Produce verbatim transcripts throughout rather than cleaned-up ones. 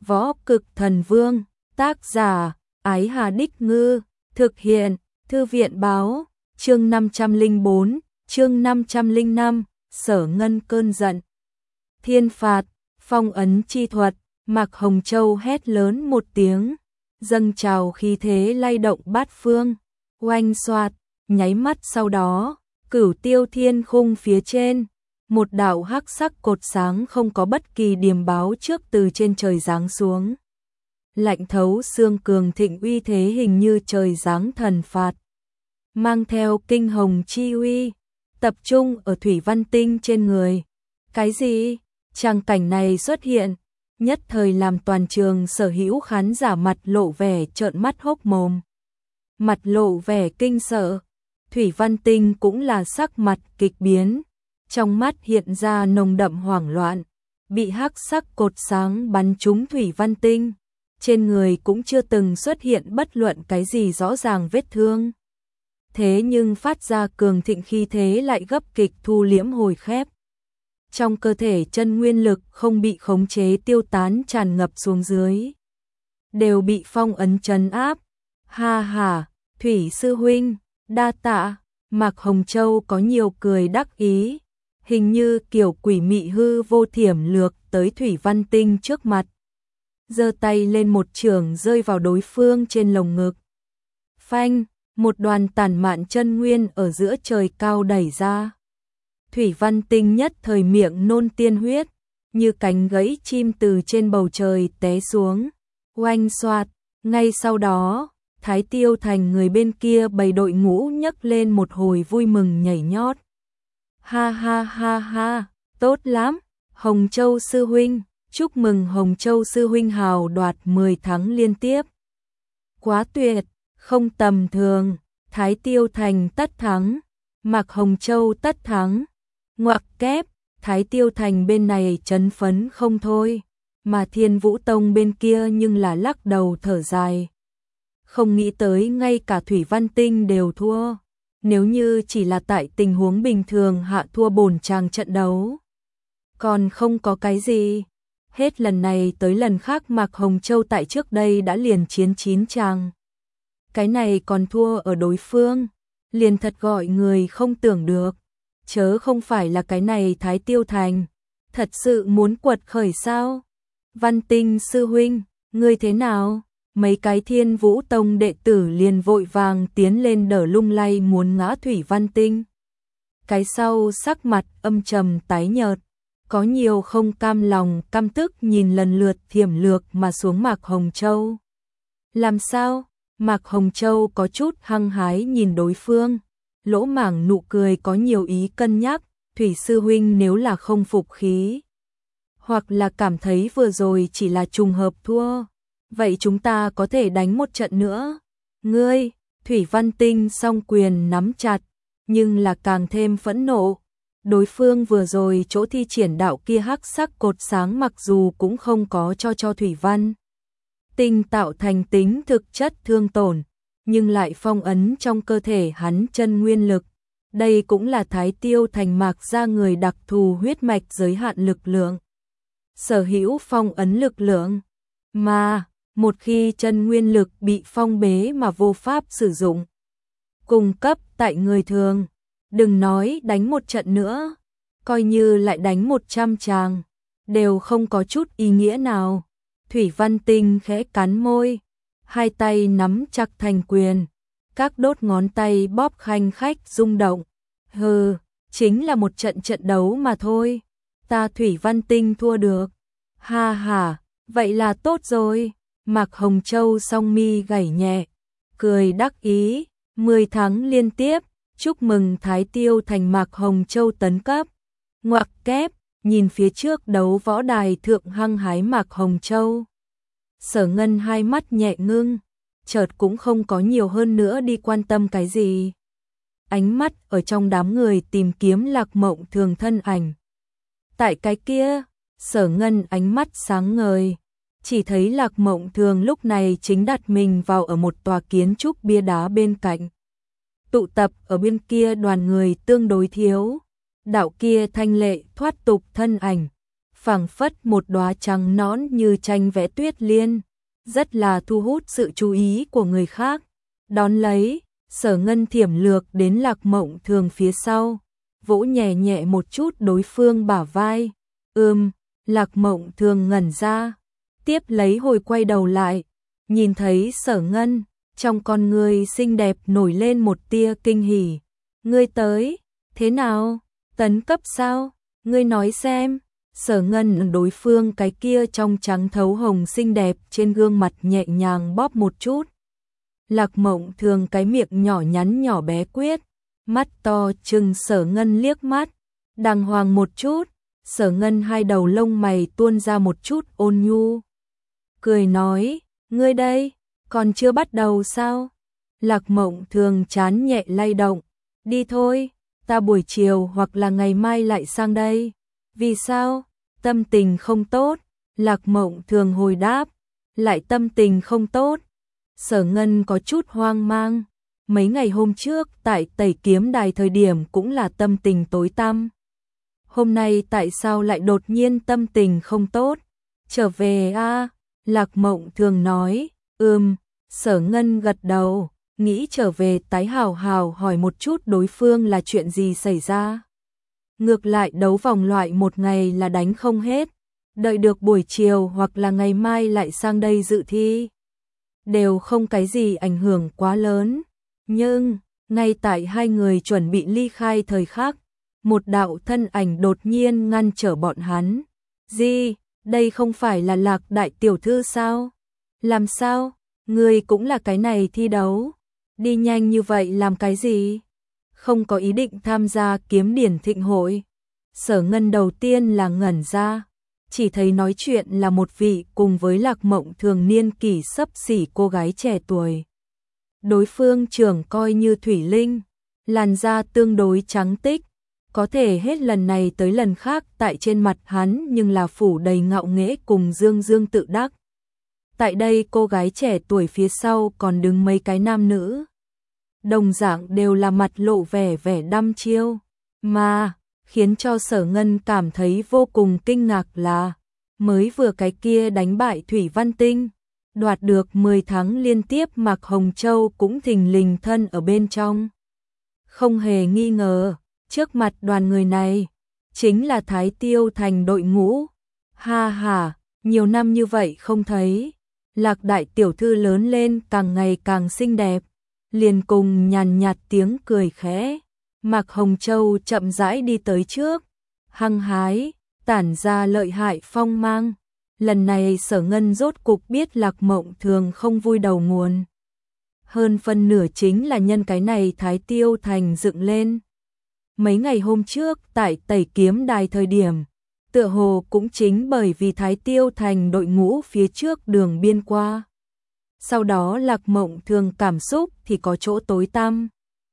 Võ Cực Thần Vương, tác giả, Ái Hà Đích Ngư, thực hiện, Thư viện Báo, chương năm trăm lẻ bốn, chương năm trăm lẻ năm, Sở Ngân cơn giận. Thiên phạt, phong ấn chi thuật, Mạc Hồng Châu hét lớn một tiếng, dâng trào khí thế lay động bát phương, oanh xoạt, nháy mắt sau đó, Cửu Tiêu Thiên Khung phía trên, một đạo hắc sắc cột sáng không có bất kỳ điềm báo trước từ trên trời giáng xuống. Lạnh thấu xương cường thịnh uy thế hình như trời giáng thần phạt, mang theo kinh hồng chi uy, tập trung ở Thủy Văn Tinh trên người. Cái gì? Tràng cảnh này xuất hiện, nhất thời làm toàn trường sở hữu khán giả mặt lộ vẻ trợn mắt hốc mồm, mặt lộ vẻ kinh sợ. Thủy Văn Tinh cũng là sắc mặt kịch biến, trong mắt hiện ra nồng đậm hoảng loạn, bị hắc sắc cột sáng bắn trúng Thủy Văn Tinh, trên người cũng chưa từng xuất hiện bất luận cái gì rõ ràng vết thương. Thế nhưng phát ra cường thịnh khí thế lại gấp kịch thu liễm hồi khép. Trong cơ thể chân nguyên lực không bị khống chế tiêu tán tràn ngập xuống dưới, đều bị phong ấn trấn áp. Ha ha, Thủy sư huynh, đa tạ. Mạc Hồng Châu có nhiều cười đắc ý, hình như kiểu quỷ mị hư vô thiểm lược tới Thủy Văn Tinh trước mặt, giơ tay lên một chưởng rơi vào đối phương trên lồng ngực. Phanh, một đoàn tản mạn chân nguyên ở giữa trời cao đẩy ra. Thủy Văn Tinh nhất thời miệng nôn tiên huyết, như cánh gãy chim từ trên bầu trời té xuống. Oanh xoạt, ngay sau đó, Thái Tiêu Thành người bên kia bầy đội ngũ nhấc lên một hồi vui mừng nhảy nhót. Ha ha ha ha, tốt lắm, Hồng Châu sư huynh, chúc mừng Hồng Châu sư huynh hào đoạt mười thắng liên tiếp. Quá tuyệt, không tầm thường, Thái Tiêu Thành tất thắng, Mạc Hồng Châu tất thắng. Ngoặc kép, Thái Tiêu Thành bên này chấn phấn không thôi, mà Thiên Vũ Tông bên kia nhưng là lắc đầu thở dài. Không nghĩ tới ngay cả Thủy Văn Tinh đều thua. Nếu như chỉ là tại tình huống bình thường hạ thua bổn chàng trận đấu, còn không có cái gì. Hết lần này tới lần khác Mạc Hồng Châu tại trước đây đã liền chiến chín chàng. Cái này còn thua ở đối phương, liền thật gọi người không tưởng được. Chớ không phải là cái này Thái Tiêu Thành, thật sự muốn quật khởi sao? Văn Tinh sư huynh, ngươi thế nào? Mấy cái Thiên Vũ Tông đệ tử liền vội vàng tiến lên đỡ lung lay muốn ngã Thủy Văn Tinh. Cái sau sắc mặt âm trầm tái nhợt, có nhiều không cam lòng căm tức nhìn lần lượt thiểm lược mà xuống Mạc Hồng Châu. Làm sao? Mạc Hồng Châu có chút hăng hái nhìn đối phương, lỗ mảng nụ cười có nhiều ý cân nhắc. Thủy sư huynh nếu là không phục khí, hoặc là cảm thấy vừa rồi chỉ là trùng hợp thua, vậy chúng ta có thể đánh một trận nữa. Ngươi, Thủy Văn Tinh song quyền nắm chặt, nhưng là càng thêm phẫn nộ. Đối phương vừa rồi chỗ thi triển đạo kia hắc sắc cột sáng mặc dù cũng không có cho cho Thủy Văn Tinh tạo thành tính thực chất thương tổn, nhưng lại phong ấn trong cơ thể hắn chân nguyên lực. Đây cũng là Thái Tiêu Thành Mạc ra người đặc thù huyết mạch giới hạn lực lượng, sở hữu phong ấn lực lượng, mà một khi chân nguyên lực bị phong bế mà vô pháp sử dụng, cung cấp tại người thường, đừng nói đánh một trận nữa, coi như lại đánh một trăm tràng, đều không có chút ý nghĩa nào. Thủy Văn Tinh khẽ cắn môi, hai tay nắm chặt thành quyền, các đốt ngón tay bóp khanh khách rung động. Hừ, chính là một trận trận đấu mà thôi, ta Thủy Văn Tinh thua được. Ha ha, vậy là tốt rồi. Mạc Hồng Châu song mi gảy nhẹ, cười đắc ý, mười tháng liên tiếp, chúc mừng Thái Tiêu Thành Mạc Hồng Châu tấn cấp. Ngoặc kép, nhìn phía trước đấu võ đài thượng hăng hái Mạc Hồng Châu. Sở Ngân hai mắt nhẹ ngưng, chợt cũng không có nhiều hơn nữa đi quan tâm cái gì. Ánh mắt ở trong đám người tìm kiếm Lạc Mộng Thường thân ảnh. Tại cái kia, Sở Ngân ánh mắt sáng ngời, chỉ thấy Lạc Mộng Thường lúc này chính đặt mình vào ở một tòa kiến trúc bia đá bên cạnh. Tụ tập ở bên kia đoàn người tương đối thiếu, đạo kia thanh lệ thoát tục thân ảnh, phảng phất một đóa trắng nõn như tranh vẽ tuyết liên, rất là thu hút sự chú ý của người khác. Đón lấy, Sở Ngân thiểm lược đến Lạc Mộng Thường phía sau, vỗ nhẹ nhẹ một chút đối phương bả vai. Ừm, Lạc Mộng Thường ngẩn ra, tiếp lấy hồi quay đầu lại, nhìn thấy Sở Ngân, trong con người xinh đẹp nổi lên một tia kinh hỉ. Ngươi tới, thế nào? Tấn cấp sao? Ngươi nói xem. Sở Ngân đối phương cái kia trong trắng thấu hồng xinh đẹp trên gương mặt nhẹ nhàng bóp một chút. Lạc Mộng Thường cái miệng nhỏ nhắn nhỏ bé quyết, mắt to trừng Sở Ngân liếc mắt, đàng hoàng một chút. Sở Ngân hai đầu lông mày tuôn ra một chút ôn nhu, cười nói, ngươi đây, còn chưa bắt đầu sao? Lạc Mộng Thường chán nhẹ lay động, đi thôi, ta buổi chiều hoặc là ngày mai lại sang đây. Vì sao? Tâm tình không tốt. Lạc Mộng Thường hồi đáp, lại tâm tình không tốt. Sở Ngân có chút hoang mang, mấy ngày hôm trước tại Tẩy Kiếm Đài thời điểm cũng là tâm tình tối tăm. Hôm nay tại sao lại đột nhiên tâm tình không tốt? Trở về a? À? Lạc Mộng Thường nói, ừm. Sở Ngân gật đầu, nghĩ trở về tái hào hào hỏi một chút đối phương là chuyện gì xảy ra. Ngược lại đấu vòng loại một ngày là đánh không hết, đợi được buổi chiều hoặc là ngày mai lại sang đây dự thi, đều không cái gì ảnh hưởng quá lớn. Nhưng, ngay tại hai người chuẩn bị ly khai thời khắc, một đạo thân ảnh đột nhiên ngăn trở bọn hắn. Gì, đây không phải là Lạc đại tiểu thư sao? Làm sao? Ngươi cũng là cái này thi đấu? Đi nhanh như vậy làm cái gì? Không có ý định tham gia kiếm điển thịnh hội. Sở Ngân đầu tiên là ngẩn ra, chỉ thấy nói chuyện là một vị cùng với Lạc Mộng Thường niên kỷ xấp xỉ cô gái trẻ tuổi. Đối phương trưởng coi như thủy linh, làn da tương đối trắng tích, có thể hết lần này tới lần khác tại trên mặt hắn nhưng là phủ đầy ngạo nghễ cùng dương dương tự đắc. Tại đây cô gái trẻ tuổi phía sau còn đứng mấy cái nam nữ, đồng dạng đều là mặt lộ vẻ vẻ đăm chiêu, mà khiến cho Sở Ngân cảm thấy vô cùng kinh ngạc là mới vừa cái kia đánh bại Thủy Văn Tinh, đoạt được mười tháng liên tiếp Mạc Hồng Châu cũng thình lình thân ở bên trong. Không hề nghi ngờ, trước mặt đoàn người này chính là Thái Tiêu Thành đội ngũ. Ha ha, nhiều năm như vậy không thấy, Lạc đại tiểu thư lớn lên càng ngày càng xinh đẹp, liền cùng nhàn nhạt tiếng cười khẽ. Mạc Hồng Châu chậm rãi đi tới trước, hăng hái, tản ra lợi hại phong mang. Lần này Sở Ngân rốt cục biết Lạc Mộng Thường không vui đầu nguồn. Hơn phân nửa chính là nhân cái này Thái Tiêu Thành dựng lên. Mấy ngày hôm trước tại Tẩy Kiếm Đài thời điểm, tựa hồ cũng chính bởi vì Thái Tiêu Thành đội ngũ phía trước đường biên qua. Sau đó Lạc Mộng Thường cảm xúc thì có chỗ tối tăm.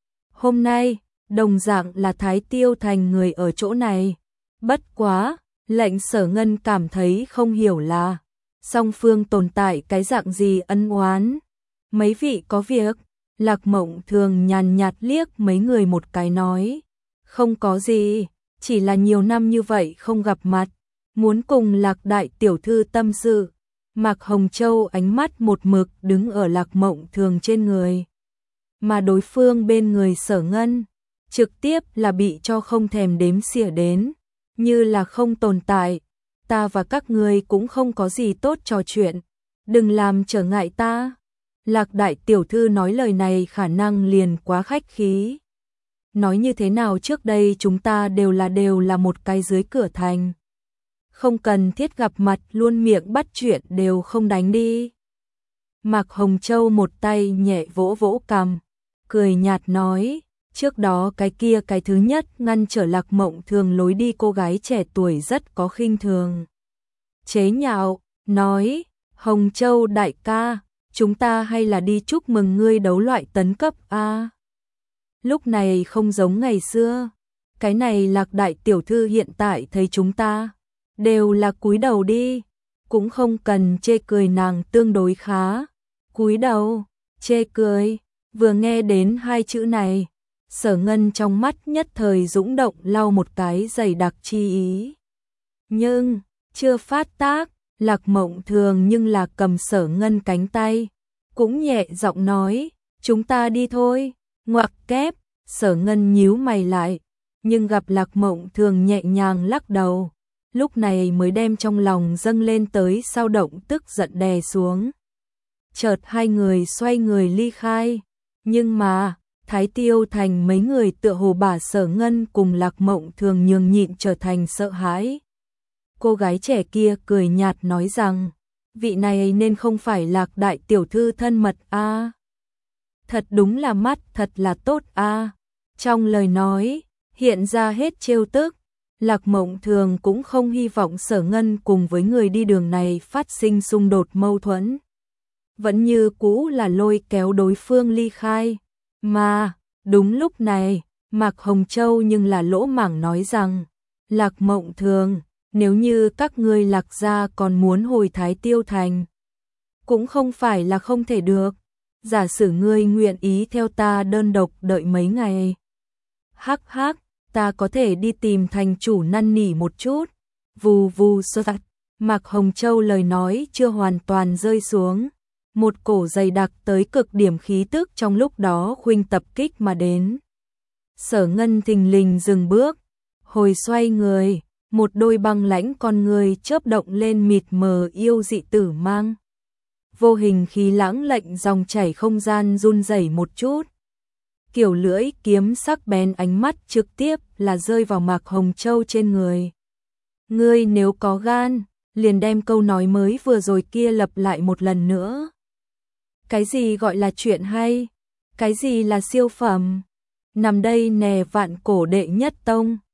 Hôm nay, đồng dạng là Thái Tiêu Thành người ở chỗ này. Bất quá, lệnh Sở Ngân cảm thấy không hiểu là song phương tồn tại cái dạng gì ân oán. Mấy vị có việc? Lạc Mộng Thường nhàn nhạt liếc mấy người một cái nói, không có gì, chỉ là nhiều năm như vậy không gặp mặt, muốn cùng Lạc đại tiểu thư tâm sự. Mạc Hồng Châu ánh mắt một mực đứng ở Lạc Mộng Thường trên người, mà đối phương bên người Sở Ngân trực tiếp là bị cho không thèm đếm xỉa đến, như là không tồn tại. Ta và các ngươi cũng không có gì tốt trò chuyện, đừng làm trở ngại ta. Lạc đại tiểu thư nói lời này khả năng liền quá khách khí. Nói như thế nào trước đây chúng ta đều là đều là một cái dưới cửa thành, không cần thiết gặp mặt luôn miệng bắt chuyện đều không đánh đi. Mạc Hồng Châu một tay nhẹ vỗ vỗ cằm, cười nhạt nói, trước đó cái kia cái thứ nhất ngăn trở Lạc Mộng Thường lối đi cô gái trẻ tuổi rất có khinh thường. Chế nhạo, nói, Hồng Châu đại ca, chúng ta hay là đi chúc mừng ngươi đấu loại tấn cấp a. Lúc này không giống ngày xưa, cái này Lạc đại tiểu thư hiện tại thấy chúng ta đều là cúi đầu đi, cũng không cần chê cười nàng tương đối khá. Cúi đầu, chê cười, vừa nghe đến hai chữ này, Sở Ngân trong mắt nhất thời dũng động lau một cái dày đặc chi ý. Nhưng, chưa phát tác, Lạc Mộng Thường nhưng là cầm Sở Ngân cánh tay, cũng nhẹ giọng nói, chúng ta đi thôi, ngoặc kép, Sở Ngân nhíu mày lại, nhưng gặp Lạc Mộng Thường nhẹ nhàng lắc đầu, lúc này mới đem trong lòng dâng lên tới sao động tức giận đè xuống. Chợt hai người xoay người ly khai, nhưng mà, Thái Tiêu Thành mấy người tựa hồ bà Sở Ngân cùng Lạc Mộng Thường nhường nhịn trở thành sợ hãi. Cô gái trẻ kia cười nhạt nói rằng, vị này nên không phải Lạc đại tiểu thư thân mật a. À. Thật đúng là mắt thật là tốt a. À. Trong lời nói, hiện ra hết trêu tức, Lạc Mộng Thường cũng không hy vọng Sở Ngân cùng với người đi đường này phát sinh xung đột mâu thuẫn. Vẫn như cũ là lôi kéo đối phương ly khai. Mà, đúng lúc này, Mạc Hồng Châu nhưng là lỗ mảng nói rằng, Lạc Mộng Thường, nếu như các ngươi Lạc gia còn muốn hồi Thái Tiêu Thành, cũng không phải là không thể được, giả sử ngươi nguyện ý theo ta đơn độc đợi mấy ngày. Hắc hắc, ta có thể đi tìm thành chủ năn nỉ một chút, vù vù sơ sạch, Mạc Hồng Châu lời nói chưa hoàn toàn rơi xuống. Một cổ dày đặc tới cực điểm khí tức trong lúc đó khuynh tập kích mà đến. Sở Ngân thình lình dừng bước, hồi xoay người, một đôi băng lãnh con người chớp động lên mịt mờ yêu dị tử mang. Vô hình khí lãng lệnh dòng chảy không gian run rẩy một chút. Kiểu lưỡi kiếm sắc bén ánh mắt trực tiếp là rơi vào Mạc Hồng Châu trên người. Ngươi nếu có gan, liền đem câu nói mới vừa rồi kia lặp lại một lần nữa. Cái gì gọi là chuyện hay? Cái gì là siêu phẩm? Nằm đây nè vạn cổ đệ nhất tông.